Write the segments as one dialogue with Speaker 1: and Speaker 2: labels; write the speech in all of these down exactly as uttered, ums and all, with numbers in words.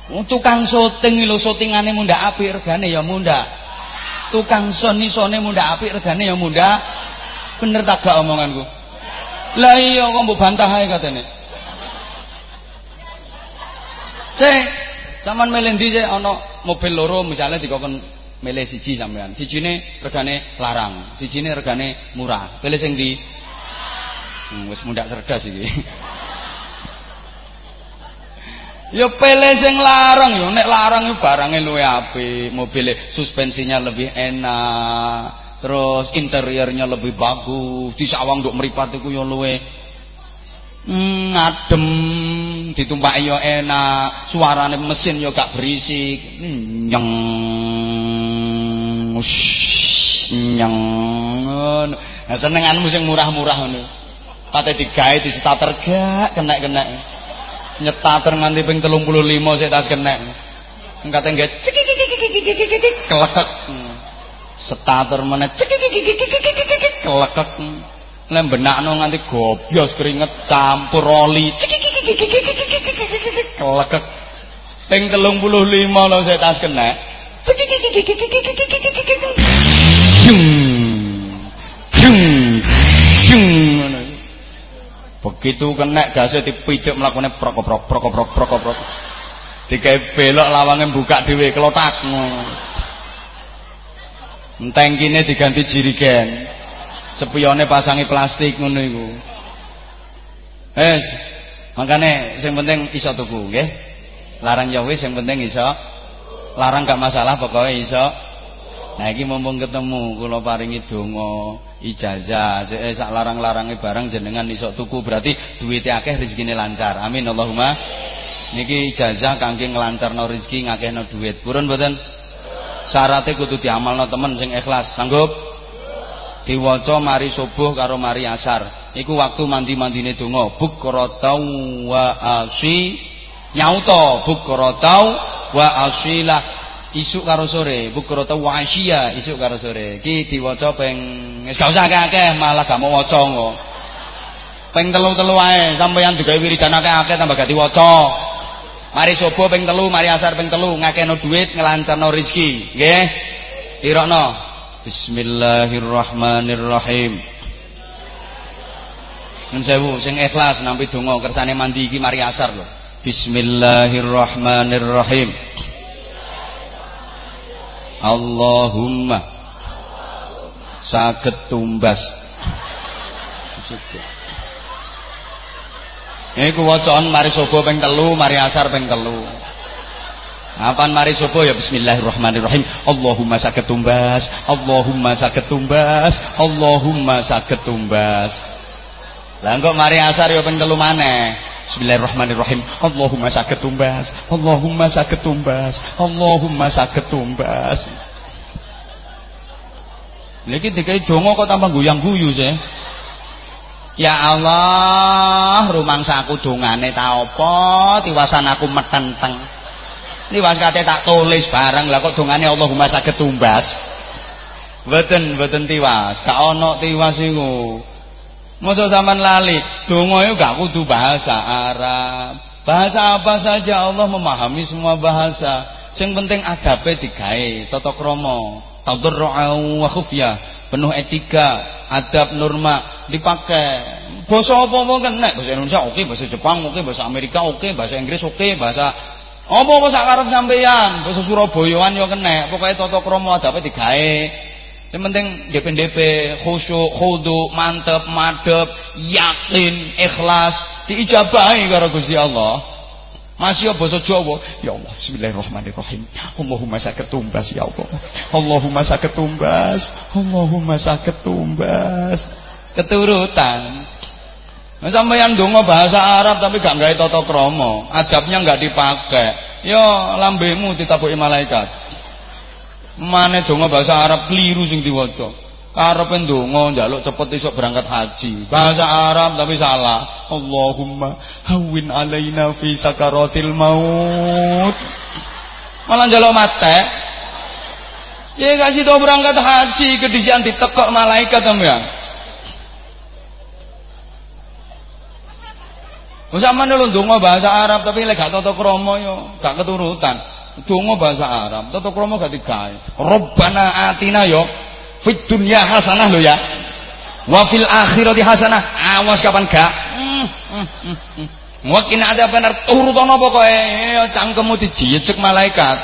Speaker 1: Tukang syuting lho syutingane mundhak apik regane ya mundhak. Tukang son isone mundhak apik regane ya mundhak. Bener tak gak omonganku? Lah iya kok mbok bantah ae katene. Sik, sampean milih ndi sik ana mobil loro misalnya dikokon milih siji sampean. Sijine regane larang, sijine regane murah. Pilih sing ndi? Hmm, wis mundhak cerdas iki. Ya pilih sing larang yo, nek larang yo barange luwih apik, mobile suspensinya lebih enak, terus interiornya lebih bagus, disawang nduk mripat iku yo luwih hmm, adem, ditumpaki yo enak, suarane mesin yo gak berisik. Nyeng nyeng. Nah senenganmu sing murah-murah ngono. Pate digawe di starter gak kenek-kenek. Nyetater nganti ping telung puluh lima sik tas kenek. Engkate nggih kelekek. Starter meneh kelekek. Lek benakno nganti gobyos keringet campur oli. Kelekek. Ping telung puluh lima lho sik tas kenek. Begitu kena gasnya dipidik melakukannya prokoprok prokoprok prokoprok dikai belok lawangnya buka dhewe kelotak tangkine diganti jirigen spionnya pasangi plastik ngono iku eh makanya yang penting iso tuku nggih larang ya wis yang penting iso larang gak masalah pokoknya iso. Nah iki mumpung ketemu kula paringi donga ijazah eh sak larang-larange barang jenengan iso tuku berarti duwite akeh rezekine lancar. Amin Allahumma. Niki ijazah kangge nglancarno rezeki ngakehno duit. Purun mboten? Syaratnya kudu diamalno temen sing ikhlas. Sanggup? Diwaca mari subuh karo mari asar. Iku waktu mandi-mandine donga. Bukrata wa asyi nyauta bukrata wa asyilah. Isuk karo sore, bukrata wa asyiya isuk karo sore. Iki diwaca ping wis gak usah akeh-akeh malah gak mau waca kok. Ping telu-telu ae sampeyan digawe wiridan akeh-akeh tambah gak diwaca. Mari subuh ping telu, mari asar ping telu, ngakehno duit, ngelancarno rezeki. Nggih. Irokno. Bismillahirrahmanirrahim. Nun sewu sing ikhlas nampi donga kersane mandi iki mari asar lho. Bismillahirrahmanirrahim. Allahumma saged tumbas. Iku wacaan mari subuh ping telu, mari asar ping telu. Apaan mari subuh ya bismillahirrahmanirrahim. Allahumma saged tumbas, Allahumma saged tumbas, Allahumma saged tumbas. Lah kok mari asar ya ping telu maneh. Bismillahirrahmanirrahim. Allahumma saged tumbas, Allahumma saged tumbas, Allahumma saged tumbas. Lagi dikai donga kok tambah guyang-guyu sih. Ya Allah, rumangsa aku dongane ta apa, tiwasan aku metenteng. Tiwas kate tak tulis barang, lah kok dongane Allahumma saged tumbas. Mboten, mboten tiwas, gak ana tiwas iku. Masa zaman lali, donga itu gak kudu bahasa Arab. Bahasa apa saja Allah memahami semua bahasa. Yang penting adabe digawe, tata krama, tadarru'u wa khufya, penuh etika, adab norma dipakai. Basa apa-apa kena, bahasa Indonesia oke, bahasa Jepang oke, bahasa Amerika oke, bahasa Inggris oke, bahasa apa-apa sak karep sampeyan, bahasa Surabayaan yo kena. Pokoke tata krama adabe digawe. Yang penting D P D P, khusyuk, khudu, mantep, madep, yakin, ikhlas, diijabahi karo Gusti Allah. Masih basa Jawa, ya Allah, bismillahirrahmanirrahim. Allahumma saged tumbas ya Allah. Allahumma saged tumbas, Allahumma saged tumbas. Keturutan. Nah, sampeyan ndonga bahasa Arab tapi gak gawe tata krama, adabnya gak dipakai. Ya lambemu ditapuki malaikat. Mane donga bahasa Arab keliru sing diwaca. Karepe ndonga njaluk cepet esuk berangkat haji. Bahasa Arab tapi salah. Allahumma hawwin alaina fi sakaratil maut. Malah njaluk mate. Ya kasih tau berangkat haji kedisian ditekok malaikat sampean. Wong sampeyan lho ndonga bahasa Arab tapi lek gak tata krama yo gak keturutan. Ndonga bahasa Arab, tata krama gak digawe. Rabbana atina yo fid dunya hasanah lho ya. Wa fil akhirati hasanah. Awas kapan gak? Hmm, hmm, hmm, hmm. Mungkin ada benar turutono pokoke cangkemmu dijijek malaikat.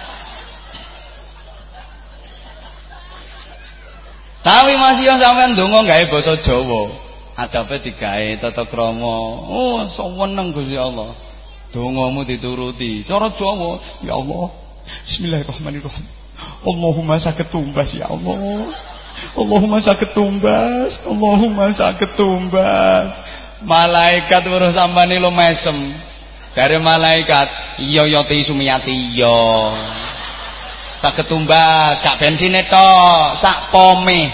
Speaker 1: Tapi masih yang sampean ndonga gawe basa Jawa. Adape digawe tata krama. Oh, seneng Gusti Allah. Dongamu dituruti. Cara Jawa, ya Allah. Bismillahirrahmanirrahim. Allahumma sakit tumbas ya Allah. Allahumma sakit tumbas. Allahumma sakit tumbas. Malaikat weruh sampane lo mesem. Dari malaikat, iya ya ti sumiyati iya. Saged tumbas, gak bensine tok, sak pome.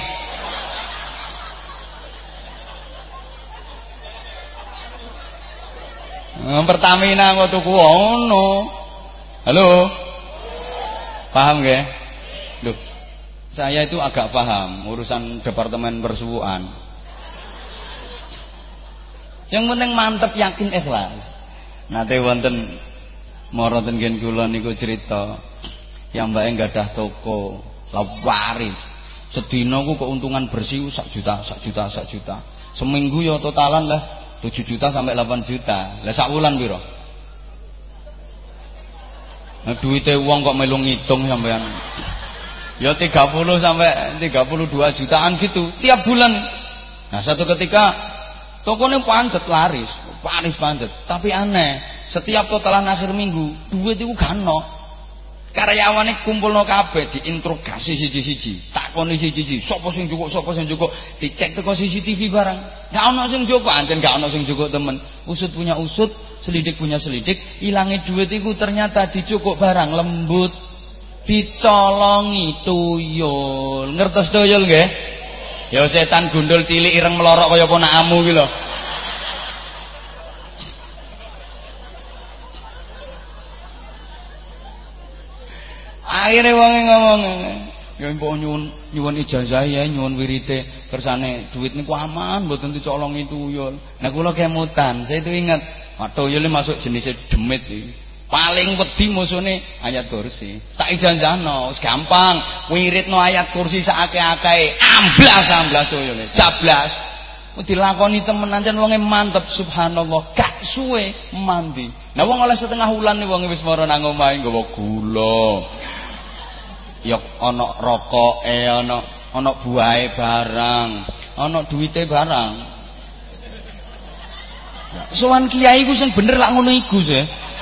Speaker 1: Nah, Pertamina kok tuku ono. Halo. Paham nggih? Loh. Saya itu agak paham urusan departemen persuwuan. Yang penting mantep yakin ikhlas. Nate wonten mara ten ngen kula niku cerita yang mbake gadah toko lawaris. Sedina ku keuntungan bersih sak juta, sak juta, sak juta. Seminggu ya totalan lah tujuh juta sampai delapan juta. Lah sak wulan piro? Nah, duite wong kok melu ngitung sampean. Ya tiga puluh sampai tiga puluh dua jutaan gitu tiap bulan. Nah, satu ketika tokonya pancet laris, laris pancet. Tapi aneh, setiap totalan akhir minggu duit itu gak ono. Karyawane kumpulno kabeh diinterogasi siji-siji, takoni siji-siji, sapa sing cukup, sapa sing cukup, dicek teko C C T V barang. Gak ono sing cukup, ancen gak ono sing cukup temen. Usut punya usut, selidik punya selidik, ilange duit iku ternyata dicukuk barang lembut, dicolongi tuyul. Ngertos tuyul nggih? Ya setan gundul cilik ireng melorok kaya ponakmu iki lho. Akhire wong ngomong, ya mbok nyuwun nyuwun ijazah ya, nyuwun wirite kersane duit niku aman mboten dicolongi tuyul. Nah kula kemutan, saya itu ingat, wah tuyul masuk jenis demit iki. Paling wedi musuhne ayat kursi. Tak ijazahno, wis gampang. Wiridno ayat kursi sakake-akeh, amblas-amblas tuyule, jablas. Dilakoni temen ancen wonge mantep subhanallah, gak suwe mandi. Nah wong oleh setengah wulan nih wong wis mara nang omahe nggawa gula. Ya ana rokoke, ana ana buahe barang, ana duwite barang. Sowan kiai ku sing bener lak ngono iku sih.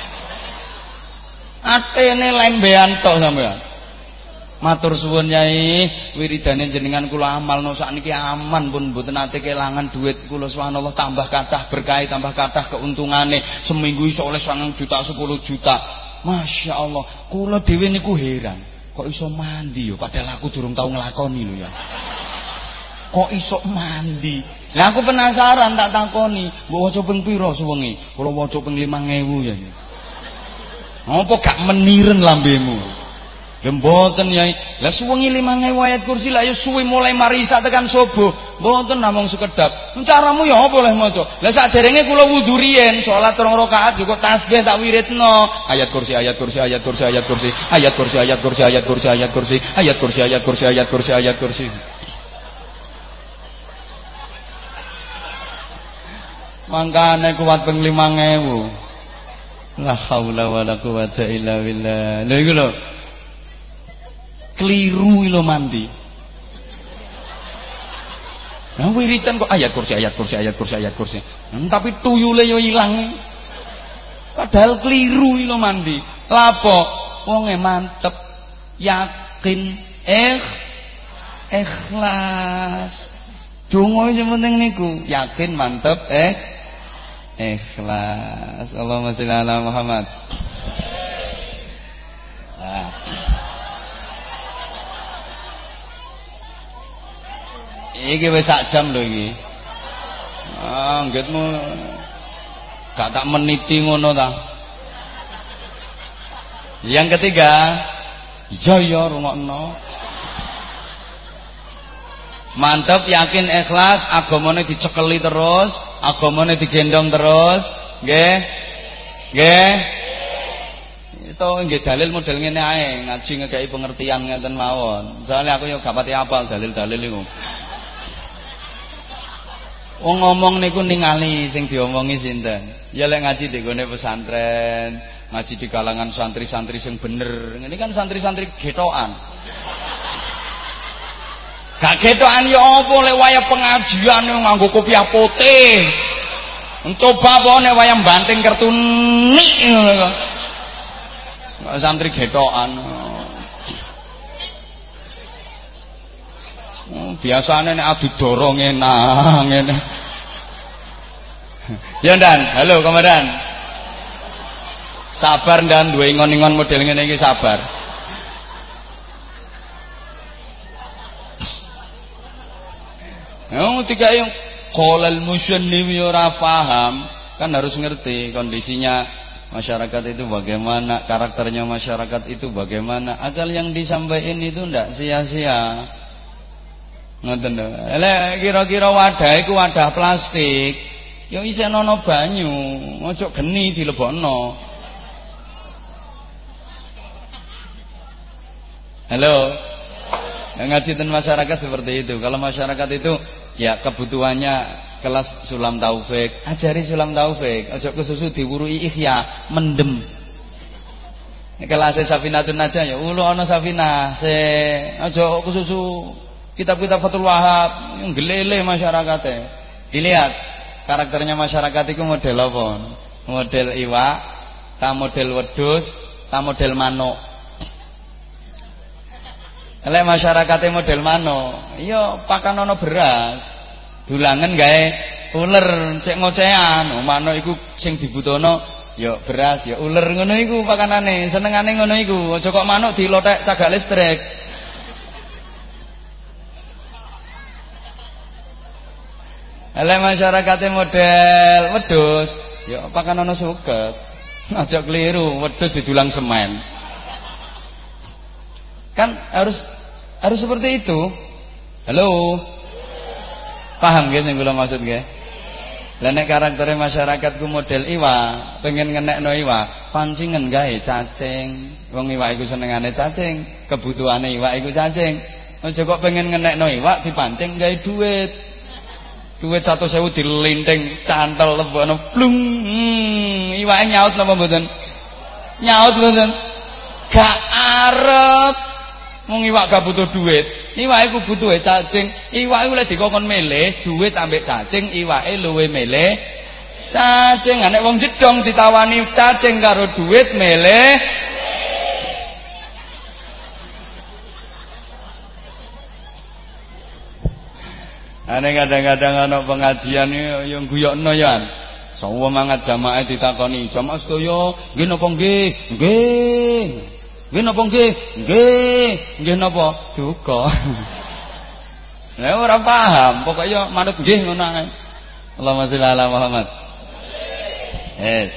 Speaker 1: Atene lembean tok sampean. Matur suwun Nyai, wiridane jenengan kula amalno sakniki aman pun mboten ate kelangan duit kula subhanallah tambah kathah berkah tambah kathah keuntungane seminggu iso oleh sangang juta sepuluh juta. Masya Allah, kula dhewe niku heran. Kok iso mandi yo padahal aku durung tau nglakoni lho ya. Kok iso mandi? Lah aku penasaran tak takoni, mbok waca ping pira suwengi? Kula waca ping lima ewu ya. Apa gak meniren lambemu? Ya mboten Yai. Lah suwengi lima ewu ayat kursi lah ya suwi mulai marisa tekan subuh. Mboten namung sekedap. Caramu ya apa oleh maca? Lah saderenge kula wudu riyen salat rong rakaat yo kok tasbih tak wiridno. Ayat kursi ayat kursi ayat kursi ayat kursi ayat kursi ayat kursi ayat kursi ayat kursi ayat kursi ayat kursi ayat kursi ayat kursi. Mangkane kuat ping lima ewu. La haula wala quwata illa billah. Lha iku lho. Keliru lho mandi. Nah wiritan kok ayat kursi ayat kursi ayat kursi ayat kursi. Hmm, tapi tuyule yo ilang. Padahal keliru lho mandi. Lapo? Wonge mantep, yakin, eh ikhlas. Donga sing penting niku, yakin, mantep, eh ikhlas. Allahumma sholli ala Muhammad. Nah. Iki wis sak jam lho iki. Ah, nggitmu gak tak meniti ngono ta. Yang ketiga, iya ya rungokno. Mantep, yakin, ikhlas, agamane dicekeli terus, agamane digendong terus. Nggih. Nggih. Itu nggih dalil model ngene ae, ngaji ngekeki pengertian ngeten mawon. Soale aku yo gak pati apal dalil-dalil iku. Wong ngomong niku ningali sing diomongi sinten. Ya lek ngaji di gone pesantren, ngaji di kalangan santri-santri sing bener. Ini kan santri-santri getokan. Gak getokan ya apa lek wayah pengajian nganggo kopiah putih. Coba apa nek wayah banting kertu nik ngono kok. Santri getokan. Biasane nek adu dorong enak ngene. Ya Dan, halo Komandan. Sabar Dan, duwe ingon-ingon model ngene iki sabar. Yang tiga yang qolal musannif ora paham, kan harus ngerti kondisinya masyarakat itu bagaimana, karakternya masyarakat itu bagaimana, agar yang disampaikan itu ndak sia-sia. Ngoten lho. Lek kira-kira wadah iku wadah plastik, ya isih ana banyu, ojo geni dilebokno. Halo. Ngaji ten masyarakat seperti itu. Kalau masyarakat itu ya kebutuhannya kelas sulam taufik, ajari sulam taufik, ojo kesusu diwurui ihya, mendem. Kelas Safinatun Najah ya ulo ana Safinah, se ojo kesusu kitab-kitab Fathul Wahab, ngelele masyarakatnya. Dilihat karakternya masyarakat itu model apa? Model iwak, ta model wedhus, ta model manuk. Lek masyarakatnya model manuk, iya pakan ana beras, dulangen gawe uler, cek ngocehan. Manuk iku sing dibutuhno ya beras, ya uler ngono iku pakanane, senengane ngono iku. Aja kok manuk dilotek cagak listrik. Lek masyarakatnya model wedhus, ya pakan ana suket. Aja keliru, wedhus didulang semen. Kan harus harus seperti itu. Halo. Paham nggih sing kula maksud nggih? Lah nek karaktere masyarakatku model iwa, pengen ngenekno iwa, pancingen gawe cacing. Wong iwak iku senengane cacing, kebutuhane iwak iku cacing. Aja kok pengen ngenekno iwak dipancing gawe duit. Duit satu sewu dilinting cantel lebono blung. Hmm, iwake nyaut napa mboten? Nyaut mboten? Gak arep. Wong iwak gak butuh duit. Iwake ku butuh cacing. Iwake oleh dikokon milih duit ambek cacing, iwake luwe milih cacing. Nek wong jedong ditawani cacing karo duit milih. Ane kadang-kadang ana pengajian yo guyokno ya. Sawa mangat jamaah ditakoni, "Jamaah sedaya, nggih napa nggih?" "Nggih." "Nggih napa nggih?" "Nggih." "Nggih napa?" "Duka." Lah ora paham, pokoknya manut nggih ngono ae. Allahumma sholli ala Muhammad. Yes.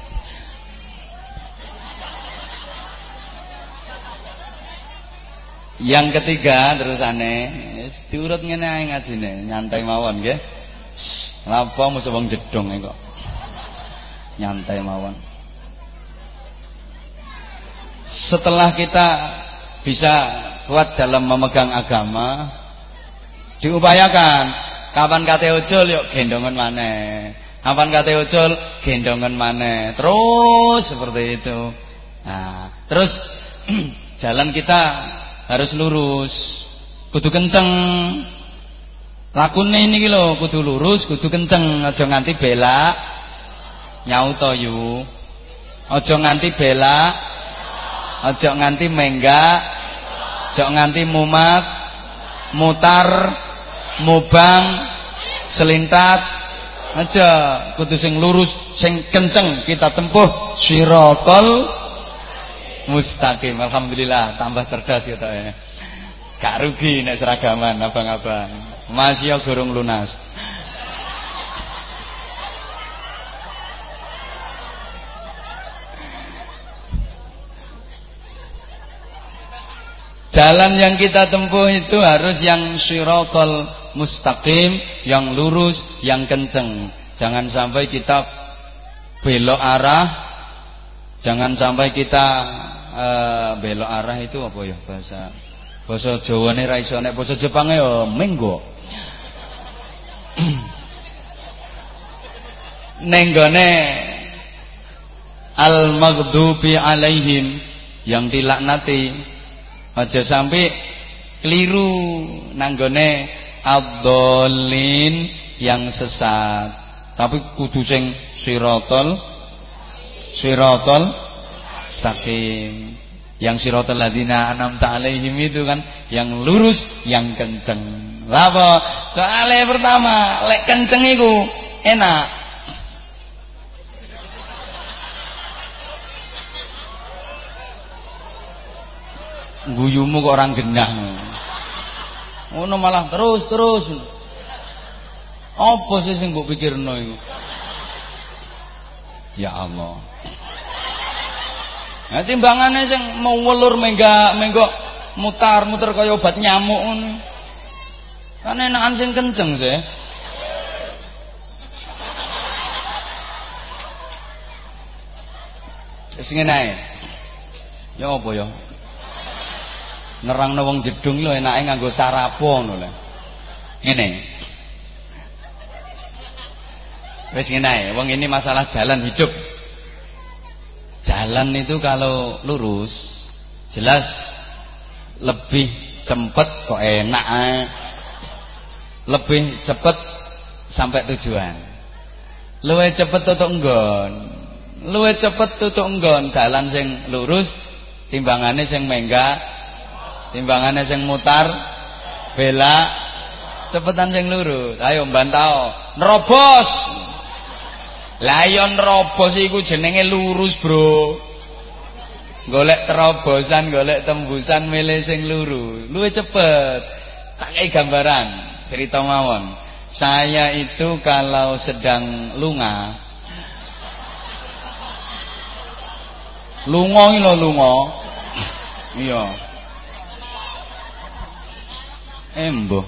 Speaker 1: Yang ketiga terusane wis diurut ngene ae ngajine, nyantai mawon nggih. Napa musuh wong jedong kok. Nyantai mawon. Setelah kita bisa kuat dalam memegang agama, diupayakan kapan kate ujul yuk gendongan maneh. Kapan kate ujul gendongan maneh. Terus seperti itu. Nah, terus jalan kita harus lurus, kudu kenceng. Lakune niki lho, kudu lurus, kudu kenceng, aja nganti belak nyauto yu. Aja nganti belak, aja nganti menggak, aja nganti mumat, mutar, mubang, selintat. Aja kudu sing lurus, sing kenceng kita tempuh siratal mustaqim. Alhamdulillah tambah cerdas ya tok ya. Gak rugi nek seragaman abang-abang. Masih gorong lunas. Jalan yang kita tempuh itu harus yang siratal mustaqim, yang lurus, yang kenceng. Jangan sampai kita belok arah, jangan sampai kita uh, belok arah itu apa ya bahasa bahasa Jawane ra iso, nek bahasa Jepange ya menggo. Nenggone al-maghdubi alaihim, yang dilaknati, aja sampai keliru nanggone ad-dallin, yang sesat, tapi kudu sing sirotol sirotol mustaqim. Yang sirotol ladina an'amta alaihim itu kan yang lurus, yang kenceng. Lapa? Soalnya pertama, lek kenceng iku enak. Guyumu kok orang genah. Ngono malah terus terus. Apa sih sing mbok pikirno iku? Ya Allah. Nah, timbangannya sing mau welur mengga menggo mutar-muter kaya obat nyamuk ngono. Kan enakan sing kenceng sih. Wis ngene ae. Ya apa ya? Nerangno wong jedung lho enake nganggo cara apa ngono lho. Ngene. Wis ngene ae, wong ini masalah jalan hidup. Jalan itu kalau lurus jelas lebih cepet kok enak ae. Lebih cepet sampai tujuan. Luwih cepet tutuk nggon. Luwih cepet tutuk nggon dalan sing lurus timbangane sing menggak, timbangane sing mutar belak, cepetan sing lurus. Ayo mbantao, nerobos. Lah yo nerobos iku jenenge lurus, Bro. Golek terobosan, golek tembusan milih sing lurus. Luwih cepet. Tak kei gambaran, cerita mawon. Saya itu kalau sedang lunga, lunga iki lho lunga. Iya. Embo.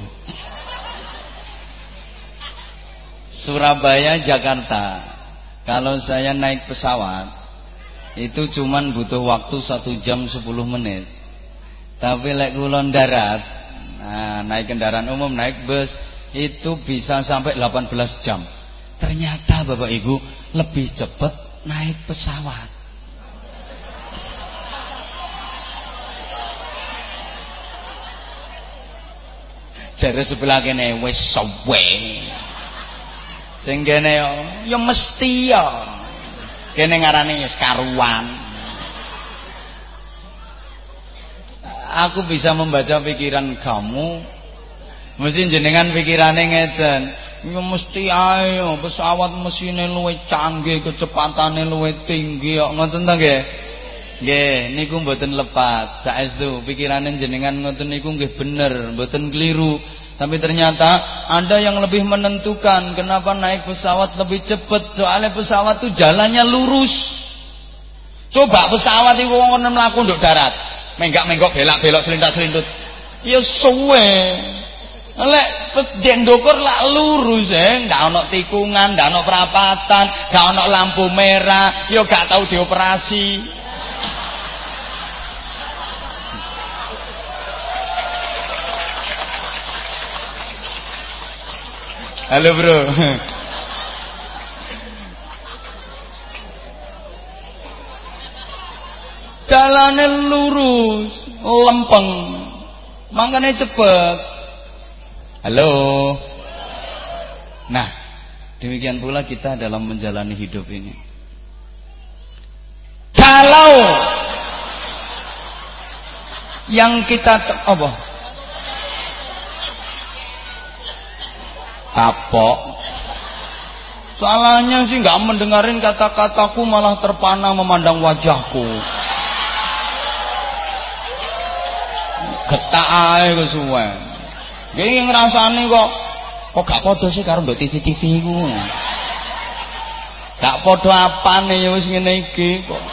Speaker 1: Surabaya Jakarta. Kalau saya naik pesawat itu cuman butuh waktu satu jam sepuluh menit. Tapi lek kulon darat, nah, naik kendaraan umum, naik bus itu bisa sampai delapan belas jam. Ternyata Bapak Ibu lebih cepat naik pesawat. Jare sebelah kene wis suwe. Sing kene yo ya mesti ya. Kene ngarane wis karuan. Aku bisa membaca pikiran kamu. Mesti jenengan pikirane ngeten. Ya mesti ae pesawat mesine luwih canggih, kecepatane luwih tinggi kok ngoten ta nggih? Nggih, niku mboten lepat. Saestu pikirane jenengan ngoten niku nggih bener, mboten keliru. Tapi ternyata ada yang lebih menentukan kenapa naik pesawat lebih cepat. Soalnya pesawat itu jalannya lurus. Coba pesawat itu ngono mlaku nduk darat, menggak-menggok belak-belok selintas-selintut. Ya suwe. Lek den ndukur lak lurus eh, ndak ana tikungan, ndak ana perapatan, ndak ana lampu merah, ya gak tau dioperasi. Halo bro. Jalannya lurus, lempeng, makanya cepet. Halo. Nah, demikian pula kita dalam menjalani hidup ini. Kalau yang kita apa? Kapok. Salahnya sih nggak mendengarin kata-kataku, malah terpana memandang wajahku. Getak ae kesuwen. Nggih ngrasani kok kok gak padha sih karo nduk T V T V iku. Gak padha apane ya wis ngene iki kok.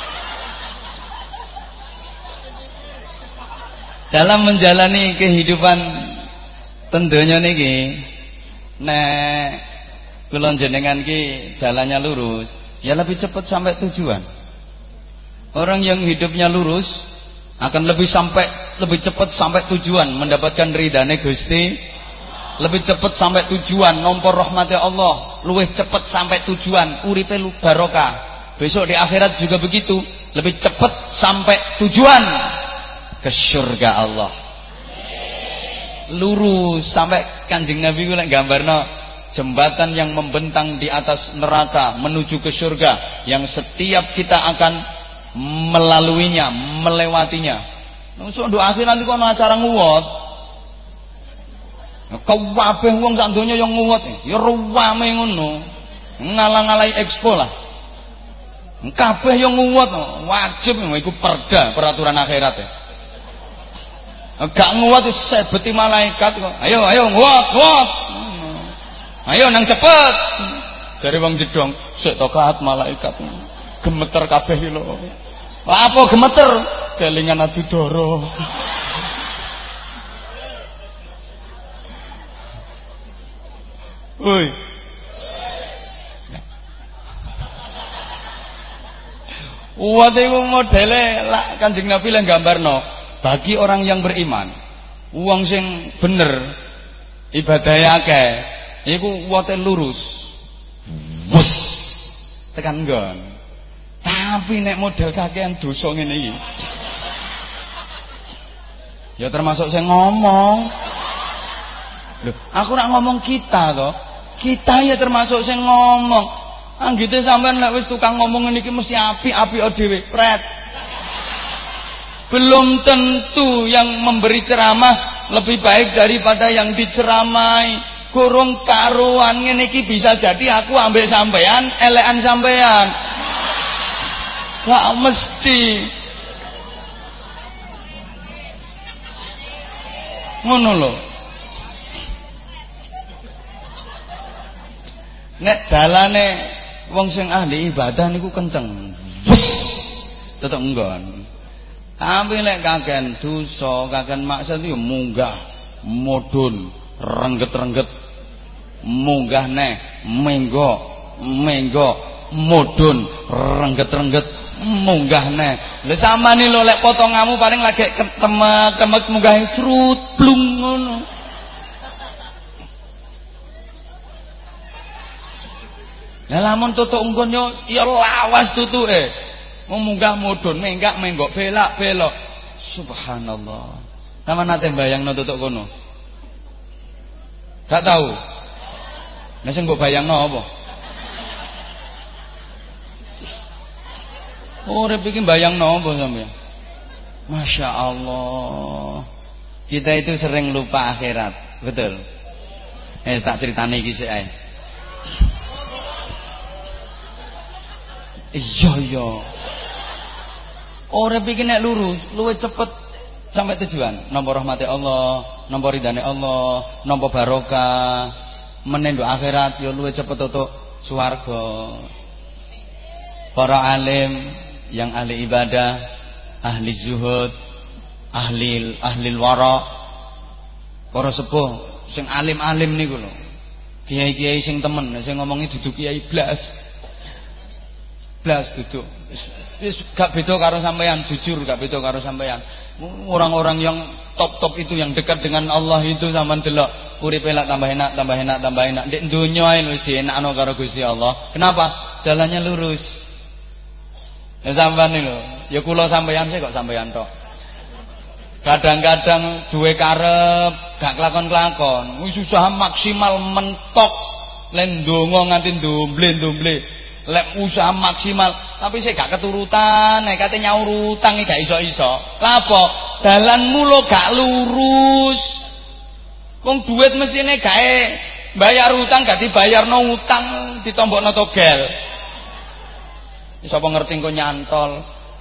Speaker 1: Dalam menjalani kehidupan tentunya niki nek kula jenengan ki jalannya lurus, ya lebih cepat sampai tujuan. Orang yang hidupnya lurus akan lebih sampai lebih cepat sampai tujuan, mendapatkan ridhane Gusti, lebih cepat sampai tujuan, nomor rahmati Allah, luwih cepat sampai tujuan, uripe lu barokah. Besok di akhirat juga begitu, lebih cepat sampai tujuan, ke surga Allah. Lurus sampai Kanjeng Nabi ku lek gambarno jembatan yang membentang di atas neraka menuju ke surga, yang setiap kita akan melaluinya, melewatinya. Nusuk do akhirat nanti kono acara nguwot. Kabeh wong sak donya yang nguwot, ya ruwame ngono. Ngalang-alai expo lah. Kabeh yang nguwot, wajib iku perda peraturan akhirat ya. Gak nguwot sebeti malaikat kok. Ayo ayo nguwot, nguwot. Ayo nang cepet. Jare wong jedong, sik tokat malaikat. Gemeter kabeh lho. Lah apa gemeter? Kelingan Adudara. Woi. Uwat iku modele lak Kanjeng Nabi lek gambarno, bagi orang yang beriman, wong sing bener ibadahe akeh, iku uwate lurus. Wus tekan nggon. Tapi nek model kakean dosa ngene iki. Ya termasuk saya ngomong. Loh, aku nak ngomong kita toh. Kita ya termasuk saya ngomong. Anggite sampean lek wis tukang ngomong ngene iki mesti apik-apik dhewe, pret. Belum tentu yang memberi ceramah lebih baik daripada yang diceramai. Kurung karuan ngene iki bisa jadi aku ambek sampean, elekan sampean. Gak mesti ngono lho. Nek dalane wong sing ahli ibadah niku kenceng, wes tetep nggon. Tapi lek kaken dosa, kaken maksiat yo munggah, mudhun, rengget-rengget, munggah neh, menggok, menggok, mudhun, rengget-rengget, munggah neh. Lha sampean lho lek potonganmu paling lagi ketemek-temek munggah srut blung ngono. Lah lamun tutuk nggon yo ya lawas tutuke. Wong munggah mudhun, menggak menggok, belak belok. Subhanallah. Sampeyan nate bayangno tutuk kono? Gak tahu. Lah sing mbok bayangno apa? Urip iki bayangno apa sampeyan? Masya Allah. Kita itu sering lupa akhirat, betul? Eh tak ceritane iki sik ae. Iya iya. Urip iki nek lurus, luwih cepet sampai tujuan. Nampa rahmati Allah, nampa ridane Allah, nampa barokah. Menendo akhirat ya luwih cepet tutuk swarga. Para alim yang ahli ibadah, ahli zuhud, ahli ahli wara, para sepuh sing alim-alim niku lho. Kiai-kiai sing temen, sing ngomongi dudu kiai blas. Blas duduk. Wis gak beda karo sampean, jujur gak beda karo sampean. Orang-orang yang top-top itu yang dekat dengan Allah itu sampean delok uripe lak tambah enak, tambah enak, tambah enak. Ndek donya ae wis dienakno karo Gusti Allah. Kenapa? Jalannya lurus. Ya sampean niku, ya kula sampean sih kok sampean tok. Kadang-kadang duwe karep gak kelakon-kelakon. Wis usaha maksimal mentok len ndonga nganti ndomble-ndomble. Lek usaha maksimal tapi saya gak keturutan, nek kate nyaur utang iki gak iso-iso. Lha apa? Dalanmu lo gak lurus. Wong duit mestine gawe bayar utang gak dibayarno utang ditombokno togel. Sapa ngerti engko nyantol.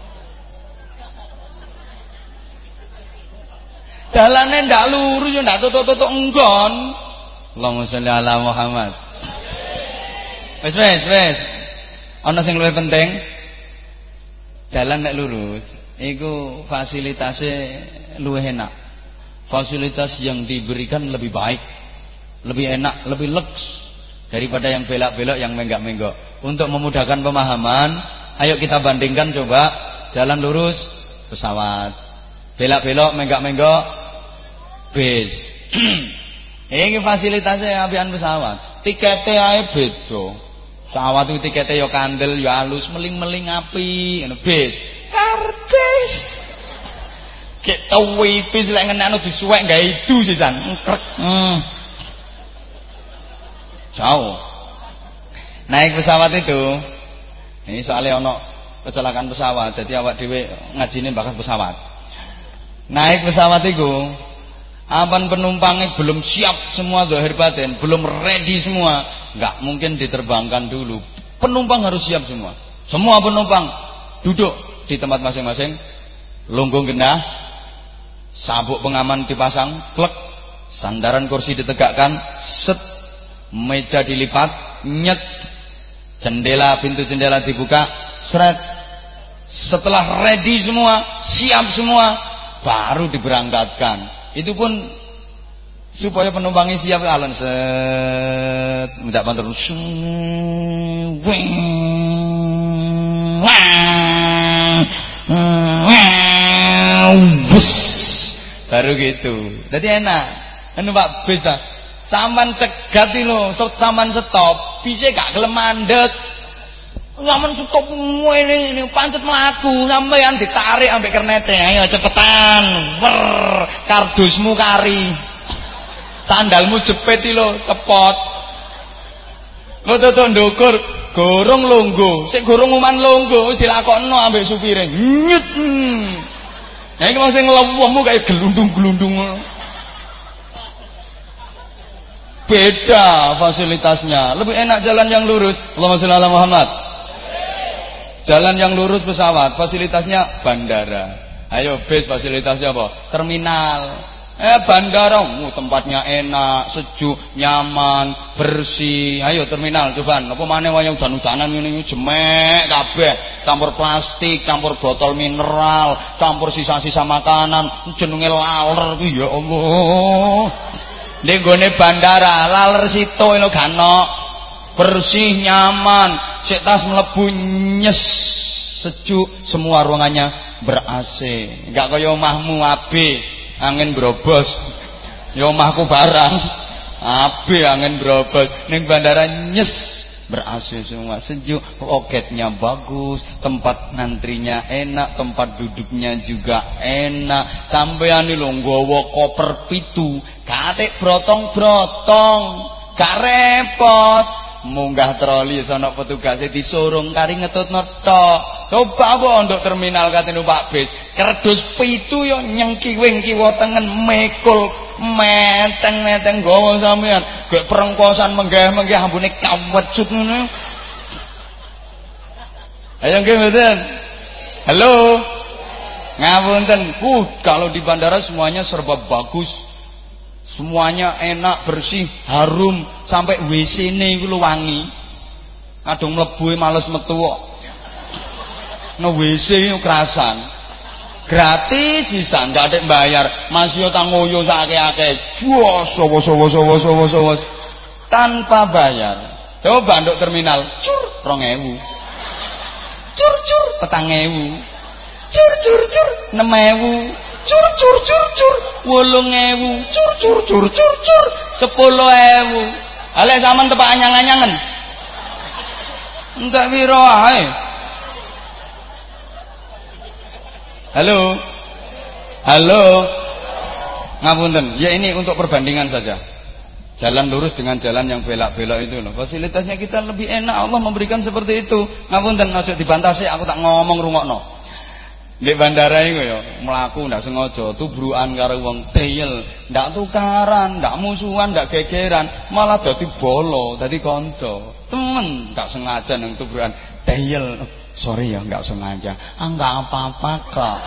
Speaker 1: Dalane ndak lurus yo ndak tutuk-tutuk enggon. Allahumma sholli ala Muhammad. Wes wes wes. Ana sing luwih penting, dalan nek lurus iku fasilitasnya luwih enak. Fasilitas yang diberikan lebih baik, lebih enak, lebih leks. daripada yang belak-belok, yang menggak-menggok. Untuk memudahkan pemahaman, ayo kita bandingkan coba jalan lurus pesawat, belak-belok menggak-menggok bis. Ini fasilitasnya apian pesawat. Tiketnya ae beda. Pesawat itu tiketnya ya kandel, ya halus, meling-meling api. Bis karcis. Kayak tawi bis lek ngenakno disuwek gak itu sisan. Krek. Hmm. Jauh. Naik pesawat itu. Ini soalnya ono kecelakaan pesawat, jadi awak dhewe ngajine bakas pesawat. Naik pesawat itu, apan penumpangnya belum siap semua zahir batin, belum ready semua, nggak mungkin diterbangkan dulu. Penumpang harus siap semua. Semua penumpang duduk di tempat masing-masing, lunggung genah, sabuk pengaman dipasang, klek, sandaran kursi ditegakkan, set, meja dilipat, nyet, jendela, pintu jendela dibuka, seret. Setelah ready semua, siap semua, baru diberangkatkan. Itu pun supaya penumpangnya siap, alon set, minta bantuan, baru gitu. Jadi enak. Anu Pak bis ta. Sampan cegat iki lho, sampan stop, bisa gak gelem mandek. Sampan stop ngene ini pancet mlaku, sampean ditarik ambek kernete. Ayo cepetan. Wer, kardusmu kari. Sandalmu jepit iki lho, cepot. Lho to ndukur, gorong longgo. Sik gorong uman longgo wis dilakokno ambek supire. Nyet. Nah iki wong sing lewemu kaya gelundung-gelundung. Beda fasilitasnya, lebih enak jalan yang lurus. Allahumma sholli ala Muhammad. Jalan yang lurus pesawat, fasilitasnya bandara. Ayo bis fasilitasnya apa? Terminal. Eh bandara, uh, tempatnya enak, sejuk, nyaman, bersih. Ayo terminal coba. Apa maneh wayang udan-udanan ngene iki jemek kabeh, campur plastik, campur botol mineral, campur sisa-sisa makanan, jenenge laler iki ya Allah. Ning gone bandara laler sito lho gano, bersih nyaman, sik tas mlebu nyes, sejuk, semua ruangannya ber-A C. Enggak kaya omahmu A B, angin brobos. Ya omahku barang A B angin brobos. Ning bandara nyes, ber-A C semua, sejuk, loketnya bagus, tempat ngantrinya enak, tempat duduknya juga enak. Sampeyan iki lho nggawa koper pitu, katik brotong-brotong, gak repot. Munggah troli sono petugase disurung kari ngetutno tok. Coba apa nduk terminal kate numpak bis, kerdus pitu yo nyengkiwing kiwa tengen mekul meteng-meteng gawa sampean. Gek perengkosan menggeh-menggeh ambune kawecut ngono. Ayo nggih mboten. Halo. Ngapunten. Uh, kalau di bandara semuanya serba bagus. Semuanya enak, bersih, harum, sampai W C-ne iku lho wangi. Kadung mlebu males metu kok. No W C kerasan. Gratis sisan, ndak ada bayar. Mas yo tang ngoyo sakake-ake. Wos, wos, wos, wos, wos, wos. Tanpa bayar. Coba nduk terminal, cur rong ewu. Cur cur petang ewu. Cur cur cur enem ewu. Cur cur cur cur wolung ewu. Cur cur cur cur cur sepuluh ewu. Ale sampean tepak anyang-anyangen. Enggak piro ae. Halo. Halo. Ngapunten. Ya ini untuk perbandingan saja. Jalan lurus dengan jalan yang belak-belok itu loh. Fasilitasnya kita lebih enak, Allah memberikan seperti itu. Ngapunten aja dibantah sih, aku tak ngomong rungokno. Di bandara iku ya mlaku ndak sengaja tubrukan karo wong deyel, ndak tukaran, ndak musuhan, ndak gegeran, malah dadi bolo, dadi kanca. Temen ndak sengaja nang tubrukan deyel. Sorry ya nggak sengaja. Ah nggak apa-apa kok.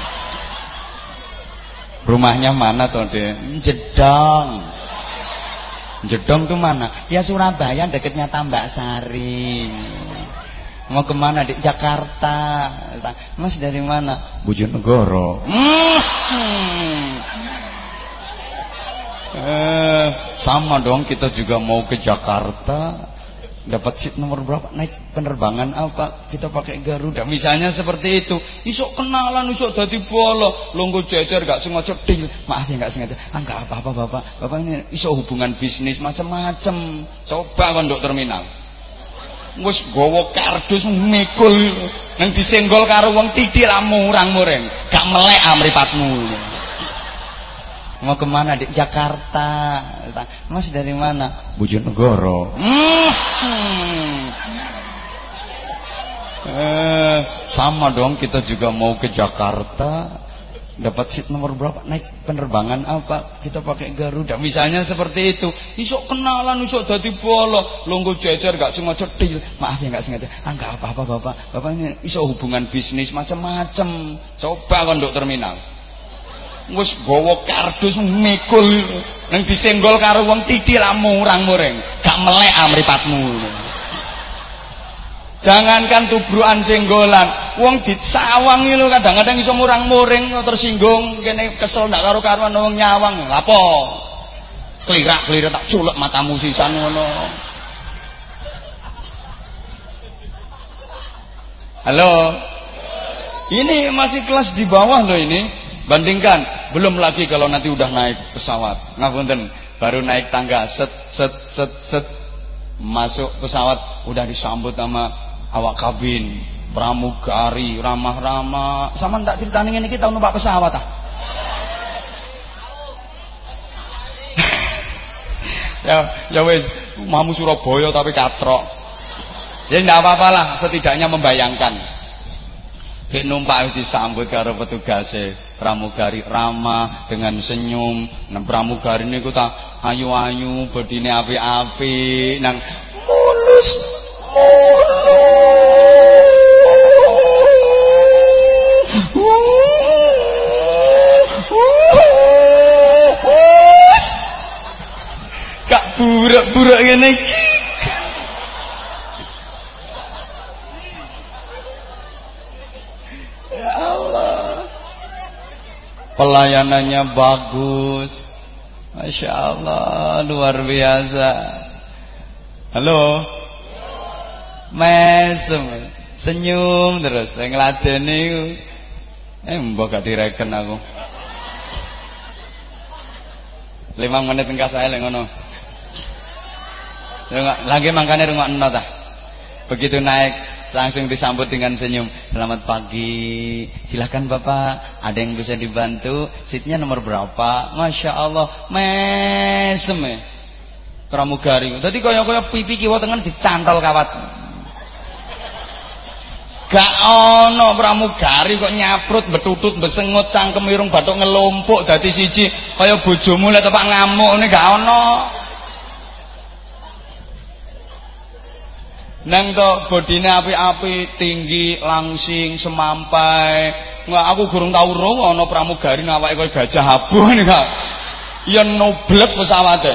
Speaker 1: Rumahnya mana tuh deh? Jedong. Jedong tuh mana? Ya Surabaya deketnya Tambak Sari. Mau kemana? Di Jakarta. Mas dari mana? Bojonegoro. Hmm. Eh, sama dong, kita juga mau ke Jakarta. Dapat seat nomor berapa? Naik penerbangan apa? Kita pakai Garuda. Misalnya seperti itu. Isok kenalan, isok dadi bolo. Longgo jejer gak sengaja deal. Maaf ya gak sengaja. Ah gak apa-apa Bapak. Bapak ini isok hubungan bisnis macam-macam. Coba kondok terminal. Wis gowo kardus mikul nang disenggol karo wong titik lah murang-mureng. Gak melek amripatmu. Mau kemana? Di Jakarta. Mas dari mana? Bojonegoro. Hmm. Eh, sama dong, kita juga mau ke Jakarta. Dapat seat nomor berapa? Naik penerbangan apa? Kita pakai Garuda. Misalnya seperti itu. Isok kenalan, isok dadi bolo. Longgo jejer gak sengaja deal. Maaf ya gak sengaja. Ah gak apa-apa Bapak. Bapak ini isok hubungan bisnis macam-macam. Coba kondok terminal. Wis gowo kardus mikul nang disenggol karo wong titik lah murang-mureng. Gak melek amripatmu. Jangankan tubrukan senggolan, wong disawang iki lho kadang-kadang iso murang-muring tersinggung, kene kesel ndak karo karuan wong nyawang. Lapo? Klirak-klirik tak culek matamu sisan ngono. Halo. Ini masih kelas di bawah loh ini. Bandingkan, belum lagi kalau nanti udah naik pesawat. Ngapunten, baru naik tangga, set set set set masuk pesawat udah disambut sama awak kabin, pramugari, ramah-ramah. Sama tak ceritane ngene iki tau numpak pesawat ah. ya ya wis, mamu Surabaya tapi katrok. Ya enggak apa-apa lah, setidaknya membayangkan. Ki numpak wis disambut karo petugase, pramugari ramah dengan senyum. Nang pramugari niku ta ayu-ayu, bodine apik-apik, nang mulus mulus. Kak burak-burak ngene iki. Pelayanannya bagus, Masya Allah, luar biasa. Halo, mesem, senyum terus, ngeladeni. Eh, mbok gak direken aku. Lima menit engkau saya lek ngono. Lagi makanya rumah enot ah. Begitu naik langsung disambut dengan senyum. Selamat pagi, silahkan Bapak, ada yang bisa dibantu, seatnya nomor berapa? Masya Allah, mesem ya pramugari. Tadi kaya-kaya pipi kiwa tengen dicantol kawat. Gak ono pramugari kok nyaprut, betutut, besengut, cangkem irung bathuk ngelompok dadi siji kaya bojomu lek tepak ngamuk ini gak ono. Neng to bodine api-api, tinggi, langsing, semampai. Enggak, aku gurung tau ro ana pramugari awake kaya gajah abuh ini kak. Ya noblek pesawate.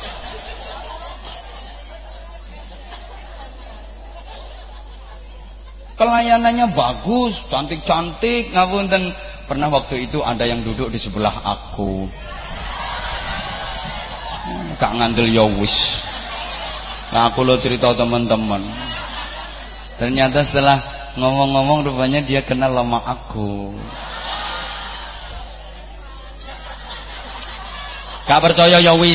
Speaker 1: Pelayanannya bagus, cantik-cantik, ngapunten. Pernah waktu itu ada yang duduk di sebelah aku. Kak ngandel ya wis. Nah, aku lo cerita teman-teman. Ternyata setelah ngomong-ngomong rupanya dia kenal sama aku. Gak percaya ya wis.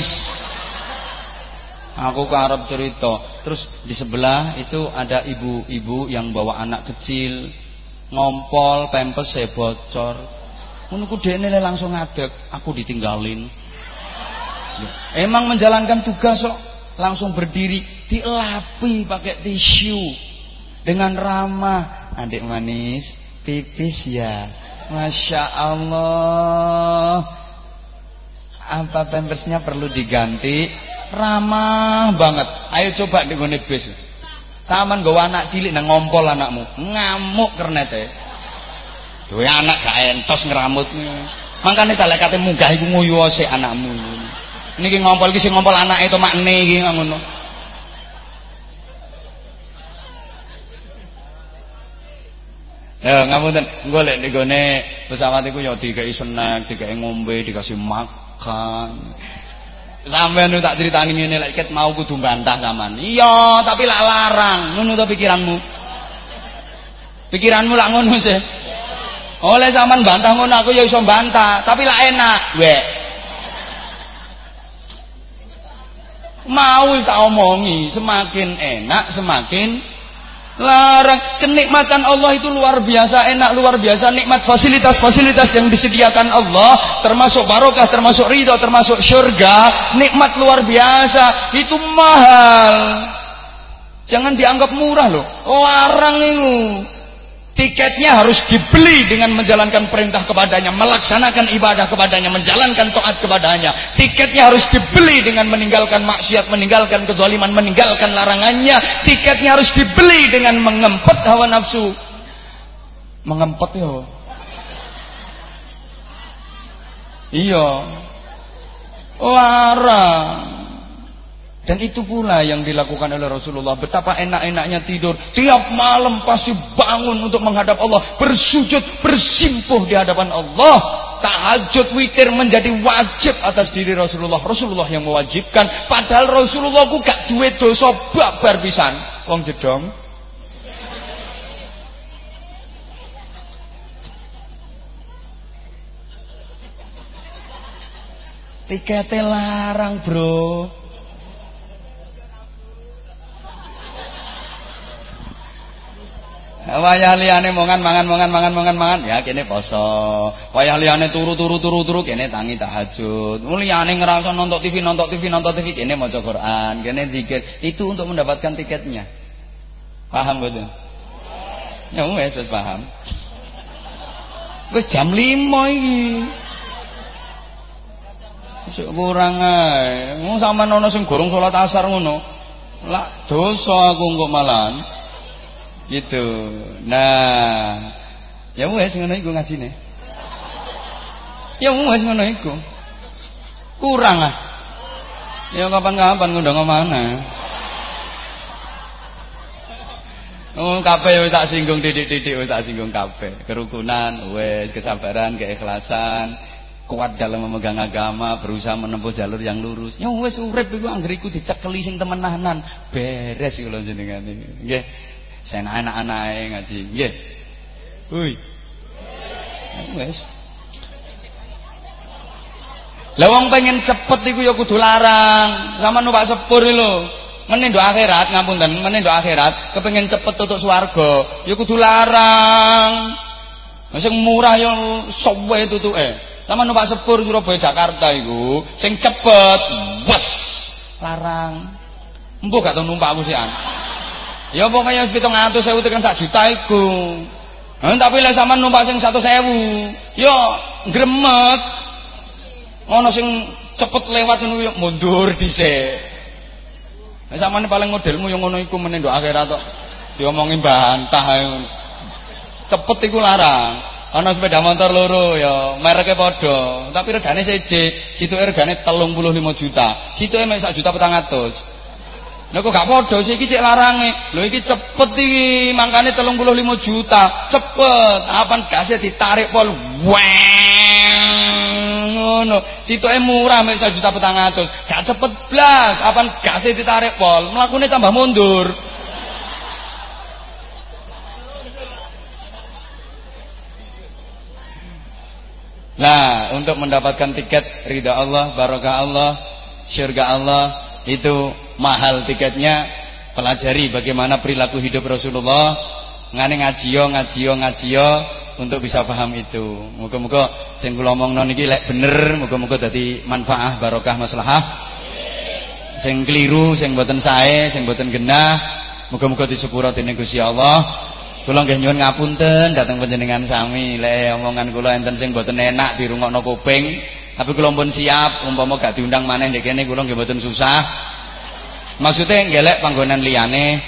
Speaker 1: Aku karep cerita. Terus di sebelah itu ada ibu-ibu yang bawa anak kecil, ngompol, pempes saya bocor. Ngono ku dene langsung ngadeg, aku ditinggalin. Emang menjalankan tugas kok. Langsung berdiri, dielapi pakai tisu dengan ramah. Adik manis, pipis ya. Masya Allah. Apa pampersnya perlu diganti? Ramah banget. Ayo coba di gone bis. Saman gawa anak cilik nang ngompol anakmu, ngamuk kernete. Duwe anak gak entos ngeramut. Makane tak lek kate munggah iku nguyu sik anakmu. Niki ngompol iki sing ngompol anake to makne iki ngono. Ya ngapunten, golek ning gone pesawat iku ya dikeki snack, dikeki ngombe, dikasih makan. Sampeyan tak critani ngene lek ket mau kudu bantah sampean. Iya, tapi lak larang. Ngono to pikiranmu. Pikiranmu lak ngono sih. Oleh sampean bantah ngono aku ya iso bantah, tapi lak enak. Wek. Mau tak omongi, semakin enak semakin larang. Kenikmatan Allah itu luar biasa enak, luar biasa nikmat, fasilitas-fasilitas yang disediakan Allah, termasuk barokah, termasuk ridho, termasuk syurga, nikmat luar biasa, itu mahal. Jangan dianggap murah loh. Larang itu. Tiketnya harus dibeli dengan menjalankan perintah kepadanya, melaksanakan ibadah kepadanya, menjalankan taat kepadanya. Tiketnya harus dibeli dengan meninggalkan maksiat, meninggalkan kezaliman, meninggalkan larangannya. Tiketnya harus dibeli dengan mengempet hawa nafsu. Mengempet ya. Iya. Larang. Dan itu pula yang dilakukan oleh Rasulullah. Betapa enak-enaknya tidur. Tiap malam pasti bangun untuk menghadap Allah. Bersujud, bersimpuh di hadapan Allah. Tahajud, witir menjadi wajib atas diri Rasulullah. Rasulullah yang mewajibkan. Padahal Rasulullah ku gak duwe dosa babar pisan. Wong jedong. Tiketnya larang bro. Wayah liyane mongan mangan mongan mangan mongan mangan ya kene poso. Wayah liyane turu turu turu turu kene tangi tahajud. Liyane ngerasa nonton T V nonton T V nonton T V kene maca Quran, kene zikir. Itu untuk mendapatkan tiketnya. Paham betul? Ya wes wes paham. Wes jam lima iki. Sik kurang ae. Wong sampean ono sing gorong salat asar ngono. Lah dosa aku kok malan. Gitu. Nah, ya wes ngono iku ngajine. Ya wes ngono iku. Kurang ah. Ya kapan-kapan ngundang mana. Oh, kabeh wis tak singgung titik-titik wis tak singgung kabeh. Kerukunan wes, kesabaran, keikhlasan, kuat dalam memegang agama, berusaha menempuh jalur yang lurus. Ya wes urip iku anggere iku dicekeli sing temenanan, beres kula jenengan iki. Nggih. Saya anak-anake ngaji. Nggih. Hui. Wes. Lah wong pengen cepet iku ya kudu larang. Sama numpak sepur lho. Meneh ndok akhirat ngapunten, meneh ndok akhirat kepengin cepet tutuk swarga, ya kudu larang. Sing murah ya suwe tutuke. Sama numpak sepur Surabaya Jakarta iku sing cepet, wes larang. Embuh gak tau numpak aku sian. Ya pokoknya pitung atus ewu tekan sak juta iku. Nah, tapi lek sampean numpak sing seratus ewu, ya gremet. Ono sing cepet lewat ngono ya mundur dhisik. Nek sampean paling modelmu yang ngono iku meneh ndok akhirat tok. Diomongi bantah ae ngono. Cepet iku larang. Ana sepeda motor loro ya, mereke padha, tapi regane seje, situke regane telung puluh lima juta. Situke mek sak juta petang atus. Lha kok gak padha sih iki cek larange. Lho iki cepet iki, mangkane telung puluh lima juta. Cepet. Apan gase ditarik pol. Weng. Ngono. Situke murah mek sak juta petang atus. Gak cepet blas. Apan gase ditarik pol. Mlakune tambah mundur. Nah, untuk mendapatkan tiket ridha Allah, barokah Allah, syurga Allah, itu mahal tiketnya. Pelajari bagaimana perilaku hidup Rasulullah, ngane ngajiyo ngajiyo ngajiyo untuk bisa paham itu. Muga-muga sing kula omongno niki lek bener, muga-muga dadi manfaah, barokah, maslahah. Sing keliru, sing mboten sae, sing mboten genah, muga-muga disepuro dening Gusti Allah. Kula nggih nyuwun ngapunten dhateng panjenengan sami lek omongan kula enten sing mboten enak dirungokno kuping, tapi kula pun siap umpama gak diundang maneh ndek kene kula nggih mboten susah. Maksudnya ngelek panggonan liyane.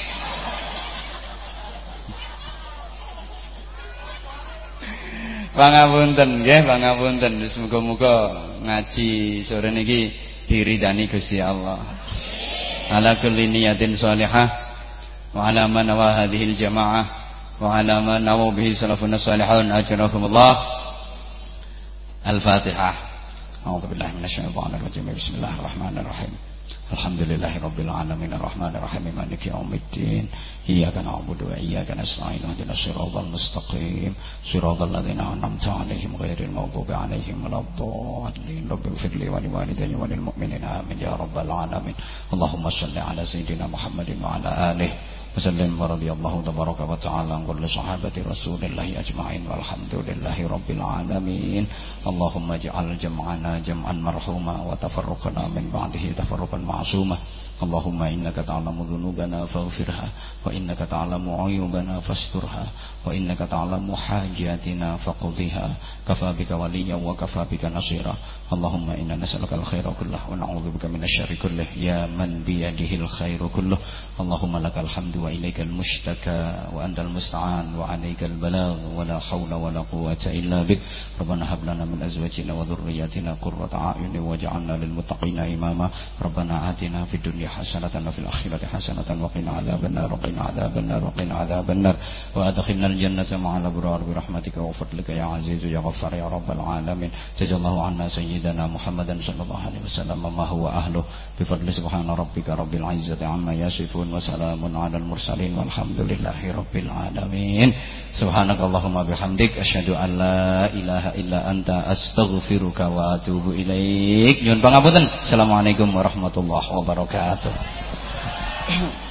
Speaker 1: Pangapunten nggih, pangapunten. Muga-muga ngaji sore niki diridani Gusti Allah. Ala kulli niyatin shalihah wa ala man nawa hadhil jamaah wa ala man nawa bihi salafun salihun ajrahumullah. Al-Fatihah. A'udzubillahi minasyaitonir rajim. Bismillahirrahmanirrahim. Alhamdulillahirabbil alamin arrahmanir rahim maliki yaumiddin. Iyyaka na'budu wa iyyaka nasta'in ihdinas siratal mustaqim siratal ladzina an'amta 'alaihim ghairil maghdubi 'alaihim waladdallin. Rabbighfir li wa liwalidayya wa lil mu'minina amin ya rabbal alamin. Allahumma shalli 'ala sayyidina Muhammadin wa 'ala alihi وسلم ورضي الله تبارك وتعالى عن كل صحابة رسول الله أجمعين والحمد لله رب العالمين. اللهم اجعل جمعنا جمعا مرحوما وتفرقنا من بعده تفرقا معصوما. اللهم إنك تعلم ذنوبنا فاغفرها وإنك تعلم عيوبنا فاسترها وإنك تعلم حاجاتنا فقضها. كفى بك وليا وكفى بك نصيرا. اللهم إنا نسألك الخير كله ونعوذ بك من الشر كله يا من بيده الخير كله. اللهم لك الحمد وإليك المشتكى وأنت المستعان وعليك البلاغ ولا حول ولا قوة إلا بك. ربنا هب لنا من أزواجنا وذرياتنا قرة أعين واجعلنا للمتقين إماما. ربنا آتنا في الدنيا حسنة وفي الآخرة حسنة وقنا عذاب النار وقنا عذاب النار وقنا عذاب النار وأدخلنا الجنة مع الأبرار برحمتك وفضلك يا عزيز يا غفار يا رب العالمين. جزا الله عنا سيدنا محمدا صلى الله عليه وسلم ما هو أهله بفضل سبحان ربك رب العزة عما يصفون وسلام على المرسلين والحمد لله رب العالمين. سبحانك اللهم بحمدك أشهد أن لا إله إلا أنت أستغفرك وأتوب إليك. Nyuwun pangapunten. Assalamualaikum warahmatullahi wabarakatuh.